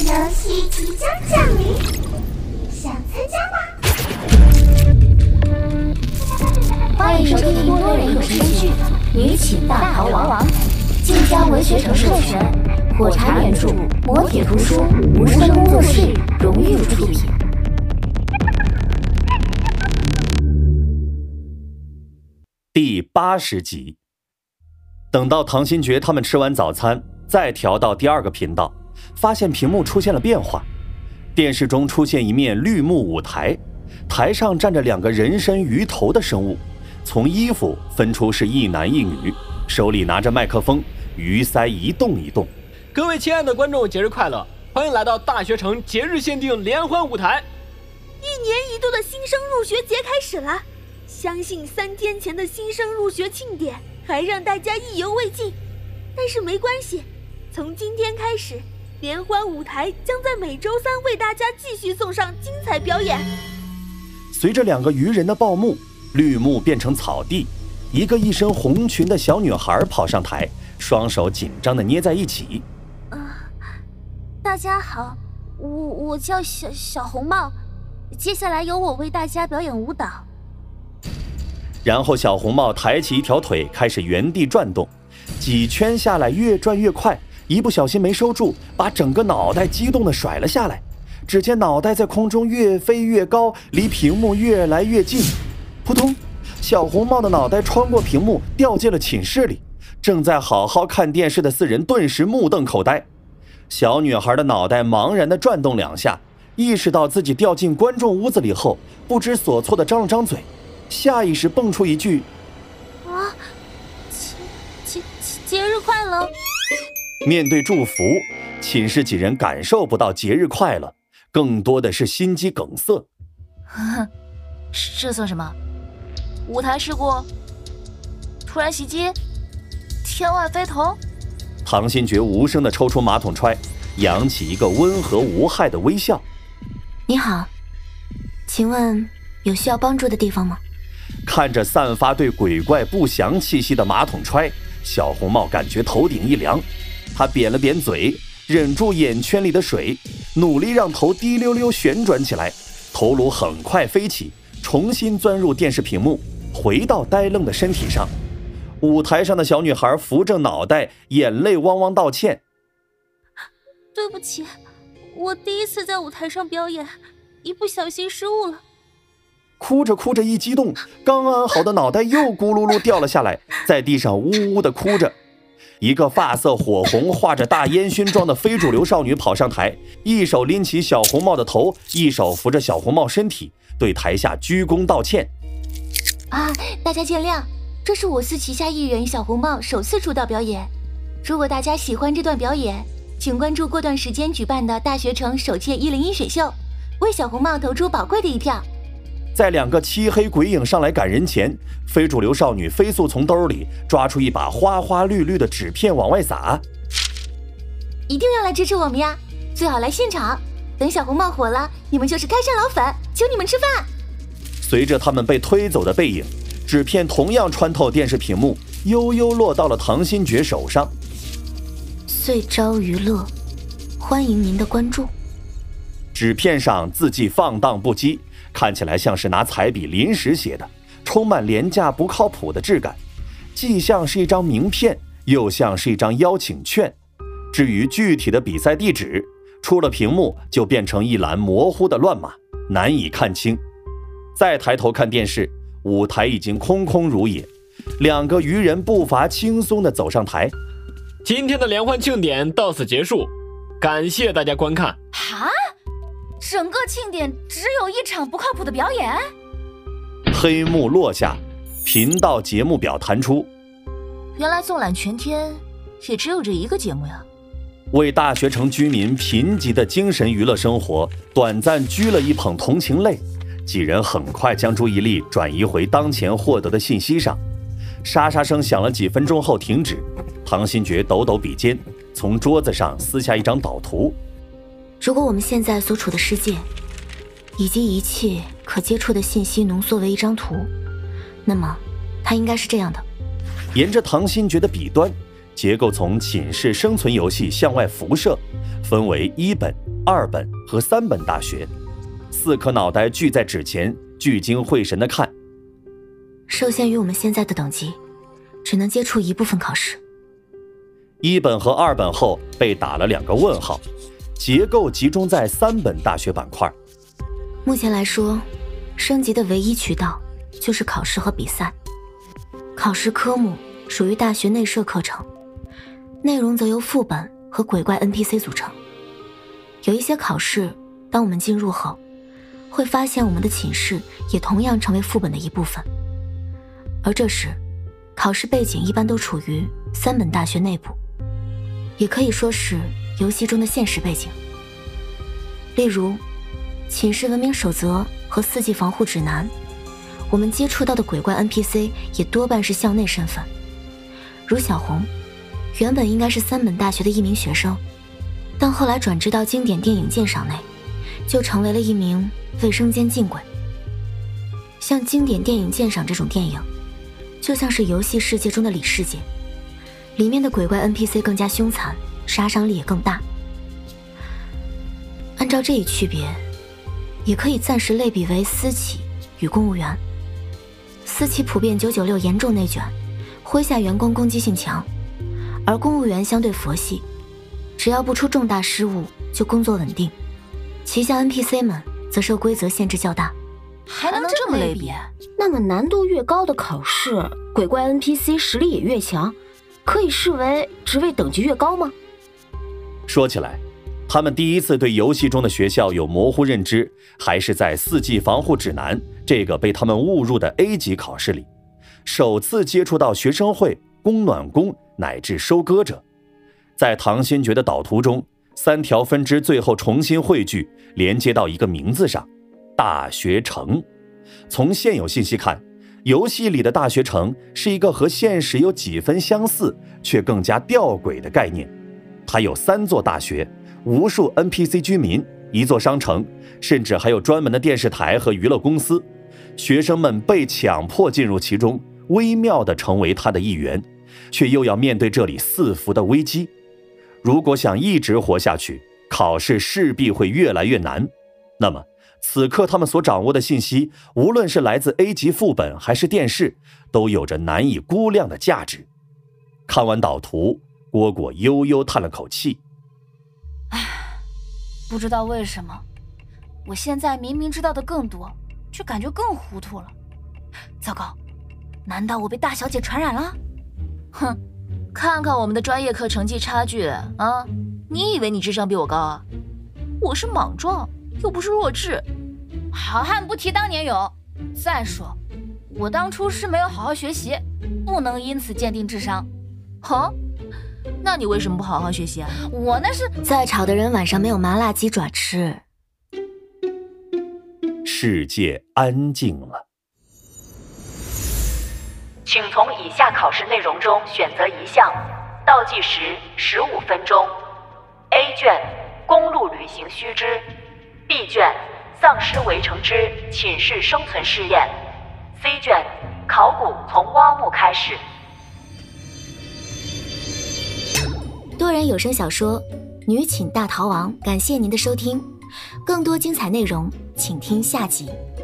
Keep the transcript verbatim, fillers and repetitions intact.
游戏即将降临，想参加吗？ 欢迎收听多人有声剧《女寝大逃亡》，晋江文学城授权，火柴原著，磨铁图书，无声工作室荣誉出品。 第八十集。等到唐新觉他们吃完早餐，再调到第二个频道，发现屏幕出现了变化，电视中出现一面绿幕舞台，台上站着两个人身鱼头的生物，从衣服分出是一男一女，手里拿着麦克风，鱼鳃一动一动。 各位亲爱的观众，节日快乐！欢迎来到大学城节日限定联欢舞台。 一年一度的新生入学节开始了，相信三天前的新生入学庆典还让大家意犹未尽，但是没关系，从今天开始，联欢舞台将在每周三为大家继续送上精彩表演。 随着两个渔人的报幕，绿幕变成草地，一个一身红裙的小女孩跑上台，双手紧张地捏在一起。 呃，大家好，我我叫小小红帽，接下来由我为大家表演舞蹈。 然后小红帽抬起一条腿，开始原地转动，几圈下来越转越快，一不小心没收住，把整个脑袋激动地甩了下来。只见脑袋在空中越飞越高，离屏幕越来越近。扑通，小红帽的脑袋穿过屏幕掉进了寝室里。正在好好看电视的四人顿时目瞪口呆。小女孩的脑袋茫然地转动两下，意识到自己掉进观众屋子里后，不知所措地张了张嘴，下意识蹦出一句： 啊，节节节日快乐。 面对祝福，寝室几人感受不到节日快乐，更多的是心肌梗塞。 这算什么？舞台事故？突然袭击？天外飞童？ 唐新觉无声地抽出马桶揣，扬起一个温和无害的微笑。 你好，请问有需要帮助的地方吗？ 看着散发对鬼怪不祥气息的马桶揣，小红帽感觉头顶一凉，他扁了扁嘴，忍住眼圈里的水，努力让头滴溜溜旋转起来，头颅很快飞起，重新钻入电视屏幕，回到呆愣的身体上。舞台上的小女孩扶着脑袋，眼泪汪汪道歉： 对不起，我第一次在舞台上表演，一不小心失误了。 哭着哭着一激动，刚安好的脑袋又咕噜噜掉了下来，在地上呜呜地哭着。一个发色火红、画着大烟熏妆的非主流少女跑上台，一手拎起小红帽的头，一手扶着小红帽身体，对台下鞠躬道歉： 啊，大家见谅，这是我司旗下艺人小红帽首次出道表演。如果大家喜欢这段表演，请关注过段时间举办的大学城首届一零一选秀，为小红帽投出宝贵的一票。 在两个漆黑鬼影上来赶人前，非主流少女飞速从兜里抓出一把花花绿绿的纸片往外撒。 一定要来支持我们呀，最好来现场，等小红帽火了，你们就是开山老粉，求你们吃饭。 随着他们被推走的背影，纸片同样穿透电视屏幕，悠悠落到了唐新觉手上。 岁朝娱乐，欢迎您的关注。 纸片上字迹放荡不羁，看起来像是拿彩笔临时写的，充满廉价不靠谱的质感，既像是一张名片，又像是一张邀请券。至于具体的比赛地址，出了屏幕就变成一栏模糊的乱码，难以看清。再抬头看电视，舞台已经空空如也，两个渔人步伐轻松地走上台。 今天的联欢庆典到此结束，感谢大家观看。 哈？整个庆典只有一场不靠谱的表演？ 黑幕落下，频道节目表弹出。 原来纵览全天也只有这一个节目呀。 为大学城居民贫瘠的精神娱乐生活短暂掬了一捧同情泪，几人很快将注意力转移回当前获得的信息上。沙沙声响了几分钟后停止，唐新觉抖抖笔尖，从桌子上撕下一张导图。 如果我们现在所处的世界以及一切可接触的信息浓缩为一张图，那么它应该是这样的。 沿着唐新觉的笔端， 结构从寝室生存游戏向外辐射，分为一本、二本和三本大学。四颗脑袋聚在纸前，聚精会神地看。 受限于我们现在的等级，只能接触一部分考试。 一本和二本后被打了两个问号，结构集中在三本大学板块。 目前来说，升级的唯一渠道就是考试和比赛。考试科目属于大学内设课程，内容则由副本和鬼怪 N P C 组成。有一些考试，当我们进入后，会发现我们的寝室也同样成为副本的一部分。而这时，考试背景一般都处于三本大学内部，也可以说是游戏中的现实背景。例如，寝室文明守则和四季防护指南，我们接触到的鬼怪 N P C 也多半是校内身份。如小红，原本应该是三本大学的一名学生，但后来转职到经典电影鉴赏内，就成为了一名卫生间禁鬼。像经典电影鉴赏这种电影，就像是游戏世界中的里世界，里面的鬼怪 N P C 更加凶残，杀伤力也更大。按照这一区别，也可以暂时类比为私企与公务员。私企普遍九九六严重内卷，麾下员工攻击性强，而公务员相对佛系，只要不出重大失误就工作稳定。旗下 N P C 们则受规则限制较大。 还能这么类比？那么难度越高的考试，鬼怪 N P C 实力也越强，可以视为职位等级越高吗？ 说起来，他们第一次对游戏中的学校有模糊认知，还是在四季防护指南这个被他们误入的 A 级考试里，首次接触到学生会、供暖工乃至收割者。在唐新觉的导图中，三条分支最后重新汇聚，连接到一个名字上：大学城。从现有信息看，游戏里的大学城是一个和现实有几分相似却更加吊诡的概念。它有三座大学，无数 N P C 居民，一座商城，甚至还有专门的电视台和娱乐公司。学生们被强迫进入其中，微妙地成为它的一员，却又要面对这里四伏的危机。如果想一直活下去，考试势必会越来越难。那么此刻他们所掌握的信息，无论是来自 A 级副本还是电视，都有着难以估量的价值。看完导图，蝈蝈悠悠叹了口气。 唉，不知道为什么，我现在明明知道的更多，却感觉更糊涂了。糟糕，难道我被大小姐传染了？哼，看看我们的专业课成绩差距啊！你以为你智商比我高啊？我是莽撞，又不是弱智。好汉不提当年勇。再说，我当初是没有好好学习，不能因此鉴定智商。huh? 那你为什么不好好学习啊？我那是…… 在场的人晚上没有麻辣鸡爪吃。 世界安静了。 请从以下考试内容中选择一项，倒计时十五分钟。A 卷公路旅行须知 ，B 卷丧尸围城之寝室生存试验 ，C 卷考古从挖墓开始。 多人有声小说《女寝大逃亡》，感谢您的收听，更多精彩内容请听下集。